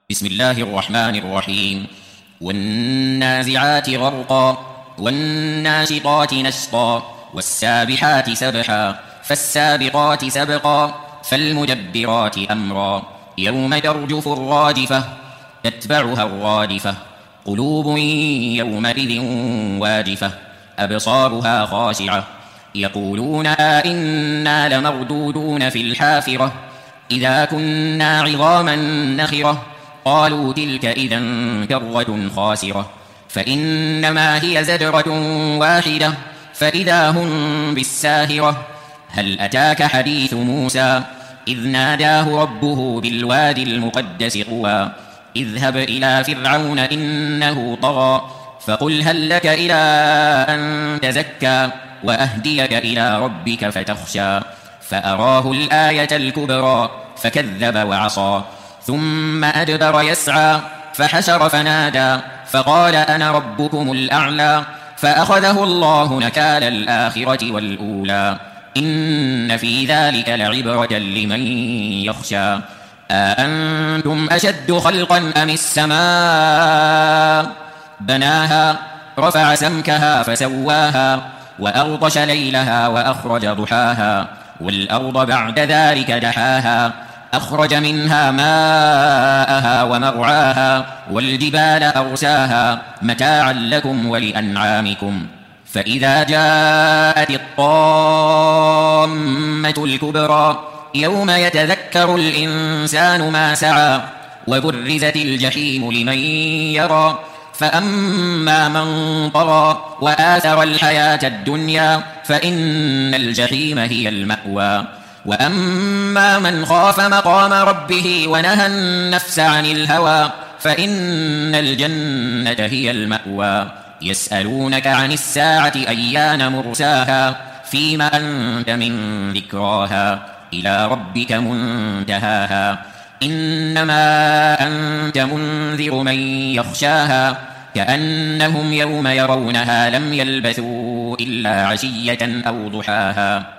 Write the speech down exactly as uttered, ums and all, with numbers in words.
بسم الله الرحمن الرحيم. والنازعات غرقا والناشطات نشطا والسابحات سبحا فالسابقات سبقا فالمدبرات أمرا يوم ترجف الرادفة تتبعها الرادفة قلوب يومئذ واجفة أبصارها خاشعة يقولون أئنا لمردودون في الحافرة إذا كنا عظاما نخرة قالوا تلك إذا كرة خاسرة فإنما هي زجرة واحدة فإذا هم بالساهرة هل أتاك حديث موسى إذ ناداه ربه بالوادي المقدس طوى اذهب إلى فرعون إنه طغى فقل هل لك إلى أن تزكى وأهديك إلى ربك فتخشى فأراه الآية الكبرى فكذب وعصى ثم أدبر يسعى فحشر فنادى فقال أنا ربكم الأعلى فأخذه الله نكال الآخرة والأولى إن في ذلك لعبرة لمن يخشى أأنتم أشد خلقا أم السماء بناها رفع سمكها فسواها وأغطش ليلها وأخرج ضحاها والأرض بعد ذلك دحاها أخرج منها ماءها ومرعاها والجبال أرساها متاعا لكم ولأنعامكم فإذا جاءت الطامة الكبرى يوم يتذكر الإنسان ما سعى وبرزت الجحيم لمن يرى فأما من طغى وآثر الحياة الدنيا فإن الجحيم هي المأوى وأما من خاف مقام ربه ونهى النفس عن الهوى فإن الجنة هي المأوى يسألونك عن الساعة أيان مرساها فيم أنت من ذكراها إلى ربك منتهاها إنما أنت منذر من يخشاها كأنهم يوم يرونها لم يلبثوا إلا عشية أو ضحاها.